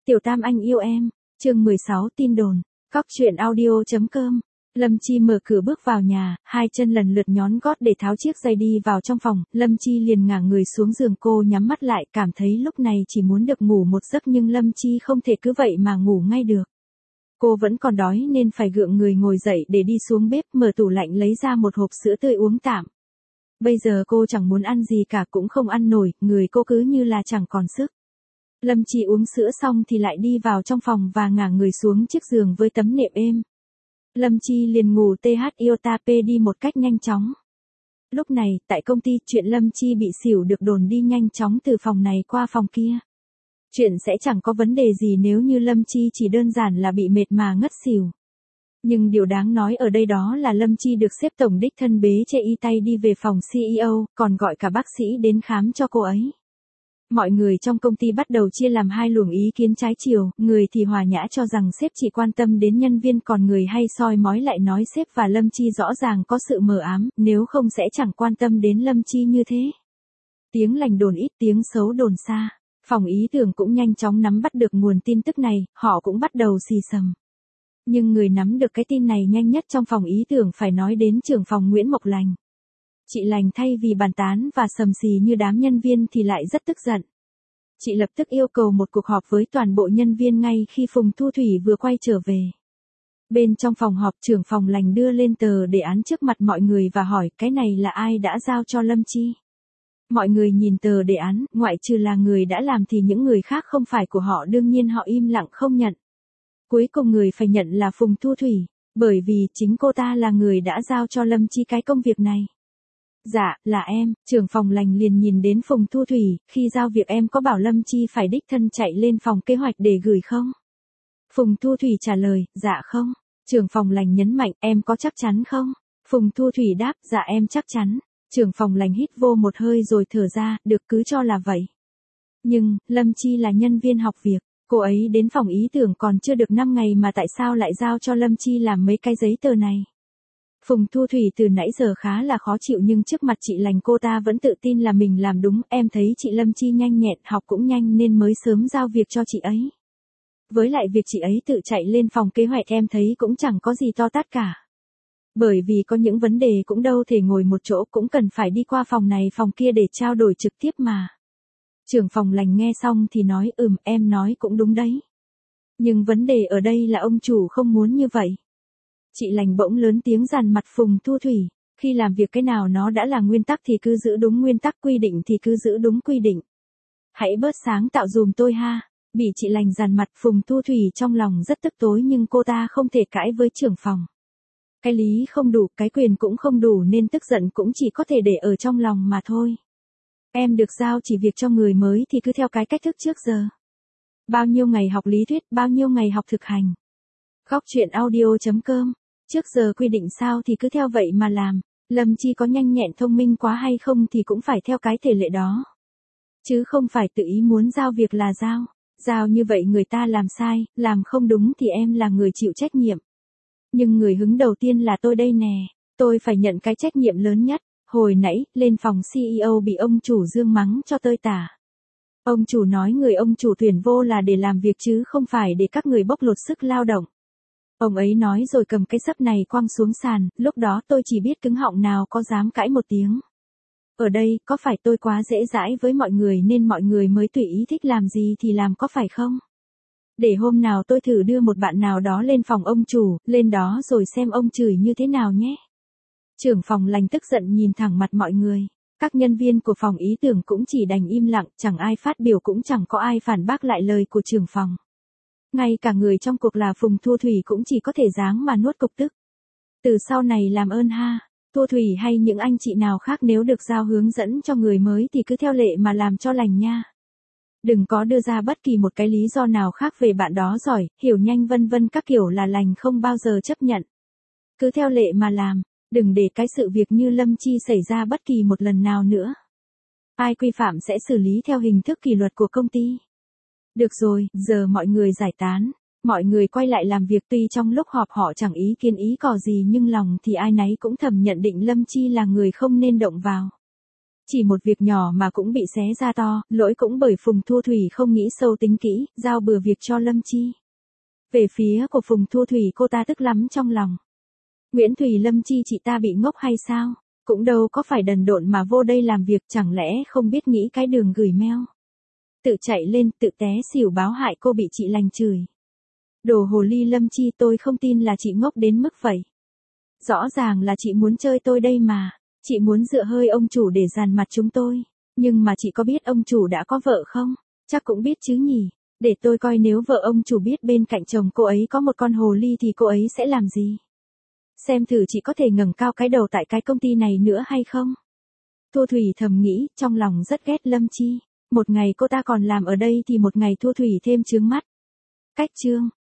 Tiểu Tam anh yêu em, chương 16 tin đồn, Cóc truyện audio.com. Lâm Chi mở cửa bước vào nhà, hai chân lần lượt nhón gót để tháo chiếc giày đi vào trong phòng, Lâm Chi liền ngả người xuống giường, cô nhắm mắt lại, cảm thấy lúc này chỉ muốn được ngủ một giấc nhưng Lâm Chi không thể cứ vậy mà ngủ ngay được. Cô vẫn còn đói nên phải gượng người ngồi dậy để đi xuống bếp mở tủ lạnh lấy ra một hộp sữa tươi uống tạm. Bây giờ cô chẳng muốn ăn gì cả cũng không ăn nổi, người cô cứ như là chẳng còn sức. Lâm Chi uống sữa xong thì lại đi vào trong phòng và ngả người xuống chiếc giường với tấm nệm êm. Lâm Chi liền ngủ THIOTAP đi một cách nhanh chóng. Lúc này, tại công ty, chuyện Lâm Chi bị xỉu được đồn đi nhanh chóng từ phòng này qua phòng kia. Chuyện sẽ chẳng có vấn đề gì nếu như Lâm Chi chỉ đơn giản là bị mệt mà ngất xỉu. Nhưng điều đáng nói ở đây đó là Lâm Chi được sếp tổng đích thân bế che y tay đi về phòng CEO, còn gọi cả bác sĩ đến khám cho cô ấy. Mọi người trong công ty bắt đầu chia làm hai luồng ý kiến trái chiều, người thì hòa nhã cho rằng sếp chỉ quan tâm đến nhân viên, còn người hay soi mói lại nói sếp và Lâm Chi rõ ràng có sự mờ ám, nếu không sẽ chẳng quan tâm đến Lâm Chi như thế. Tiếng lành đồn ít, tiếng xấu đồn xa. Phòng ý tưởng cũng nhanh chóng nắm bắt được nguồn tin tức này, họ cũng bắt đầu xì xầm. Nhưng người nắm được cái tin này nhanh nhất trong phòng ý tưởng phải nói đến trưởng phòng Nguyễn Mộc Lành. Chị Lành thay vì bàn tán và sầm xì như đám nhân viên thì lại rất tức giận. Chị lập tức yêu cầu một cuộc họp với toàn bộ nhân viên ngay khi Phùng Thu Thủy vừa quay trở về. Bên trong phòng họp, trưởng phòng Lành đưa lên tờ đề án trước mặt mọi người và hỏi cái này là ai đã giao cho Lâm Chi. Mọi người nhìn tờ đề án, ngoại trừ là người đã làm thì những người khác không phải của họ, đương nhiên họ im lặng không nhận. Cuối cùng người phải nhận là Phùng Thu Thủy, bởi vì chính cô ta là người đã giao cho Lâm Chi cái công việc này. Dạ, là em, trưởng phòng Lành liền nhìn đến Phùng Thu Thủy, khi giao việc em có bảo Lâm Chi phải đích thân chạy lên phòng kế hoạch để gửi không? Phùng Thu Thủy trả lời, dạ không. Trưởng phòng Lành nhấn mạnh, em có chắc chắn không? Phùng Thu Thủy đáp, dạ em chắc chắn. Trưởng phòng Lành hít vô một hơi rồi thở ra, được, cứ cho là vậy. Nhưng, Lâm Chi là nhân viên học việc, cô ấy đến phòng ý tưởng còn chưa được 5 ngày mà tại sao lại giao cho Lâm Chi làm mấy cái giấy tờ này? Phùng Thu Thủy từ nãy giờ khá là khó chịu nhưng trước mặt chị Lành cô ta vẫn tự tin là mình làm đúng, em thấy chị Lâm Chi nhanh nhẹn, học cũng nhanh nên mới sớm giao việc cho chị ấy. Với lại việc chị ấy tự chạy lên phòng kế hoạch em thấy cũng chẳng có gì to tát cả. Bởi vì có những vấn đề cũng đâu thể ngồi một chỗ, cũng cần phải đi qua phòng này phòng kia để trao đổi trực tiếp mà. Trưởng phòng Lành nghe xong thì nói, em nói cũng đúng đấy. Nhưng vấn đề ở đây là ông chủ không muốn như vậy. Chị Lành bỗng lớn tiếng dằn mặt Phùng Thu Thủy, khi làm việc cái nào nó đã là nguyên tắc thì cứ giữ đúng nguyên tắc, quy định thì cứ giữ đúng quy định. Hãy bớt sáng tạo dùm tôi ha. Bị chị Lành dằn mặt, Phùng Thu Thủy trong lòng rất tức tối nhưng cô ta không thể cãi với trưởng phòng. Cái lý không đủ, cái quyền cũng không đủ nên tức giận cũng chỉ có thể để ở trong lòng mà thôi. Em được giao chỉ việc cho người mới thì cứ theo cái cách thức trước giờ. Bao nhiêu ngày học lý thuyết, bao nhiêu ngày học thực hành. Cóc truyện audio.com. Trước giờ quy định sao thì cứ theo vậy mà làm. Lâm Chi có nhanh nhẹn thông minh quá hay không thì cũng phải theo cái thể lệ đó. Chứ không phải tự ý muốn giao việc là giao. Giao như vậy người ta làm sai, làm không đúng thì em là người chịu trách nhiệm. Nhưng người hứng đầu tiên là tôi đây nè. Tôi phải nhận cái trách nhiệm lớn nhất. Hồi nãy, lên phòng CEO bị ông chủ Dương mắng cho tơi tả. Ông chủ nói người ông chủ tuyển vô là để làm việc chứ không phải để các người bóc lột sức lao động. Ông ấy nói rồi cầm cái sấp này quăng xuống sàn, lúc đó tôi chỉ biết cứng họng nào có dám cãi một tiếng. Ở đây, có phải tôi quá dễ dãi với mọi người nên mọi người mới tùy ý thích làm gì thì làm có phải không? Để hôm nào tôi thử đưa một bạn nào đó lên phòng ông chủ, lên đó rồi xem ông chửi như thế nào nhé. Trưởng phòng Lành tức giận nhìn thẳng mặt mọi người. Các nhân viên của phòng ý tưởng cũng chỉ đành im lặng, chẳng ai phát biểu cũng chẳng có ai phản bác lại lời của trưởng phòng. Ngay cả người trong cuộc là Phùng Thu Thủy cũng chỉ có thể giáng mà nuốt cục tức. Từ sau này làm ơn ha, Thu Thủy hay những anh chị nào khác nếu được giao hướng dẫn cho người mới thì cứ theo lệ mà làm cho lành nha. Đừng có đưa ra bất kỳ một cái lý do nào khác về bạn đó giỏi, hiểu nhanh vân vân các kiểu là Lành không bao giờ chấp nhận. Cứ theo lệ mà làm, đừng để cái sự việc như Lâm Chi xảy ra bất kỳ một lần nào nữa. Ai quy phạm sẽ xử lý theo hình thức kỷ luật của công ty. Được rồi, giờ mọi người giải tán. Mọi người quay lại làm việc, tuy trong lúc họp họ chẳng ý kiến ý cò gì nhưng lòng thì ai nấy cũng thầm nhận định Lâm Chi là người không nên động vào. Chỉ một việc nhỏ mà cũng bị xé ra to, lỗi cũng bởi Phùng Thu Thủy không nghĩ sâu tính kỹ, giao bừa việc cho Lâm Chi. Về phía của Phùng Thu Thủy cô ta tức lắm trong lòng. Nguyễn Thùy Lâm Chi chị ta bị ngốc hay sao? Cũng đâu có phải đần độn mà vô đây làm việc, chẳng lẽ không biết nghĩ cái đường gửi mail. Tự chạy lên, tự té xỉu báo hại cô bị chị lành chửi. Đồ hồ ly Lâm Chi, tôi không tin là chị ngốc đến mức vậy. Rõ ràng là chị muốn chơi tôi đây mà. Chị muốn dựa hơi ông chủ để dàn mặt chúng tôi. Nhưng mà chị có biết ông chủ đã có vợ không? Chắc cũng biết chứ nhỉ. Để tôi coi nếu vợ ông chủ biết bên cạnh chồng cô ấy có một con hồ ly thì cô ấy sẽ làm gì? Xem thử chị có thể ngẩng cao cái đầu tại cái công ty này nữa hay không? Thu Thủy thầm nghĩ, trong lòng rất ghét Lâm Chi. Một ngày cô ta còn làm ở đây thì một ngày Thu Thủy thêm chướng mắt. Cách chương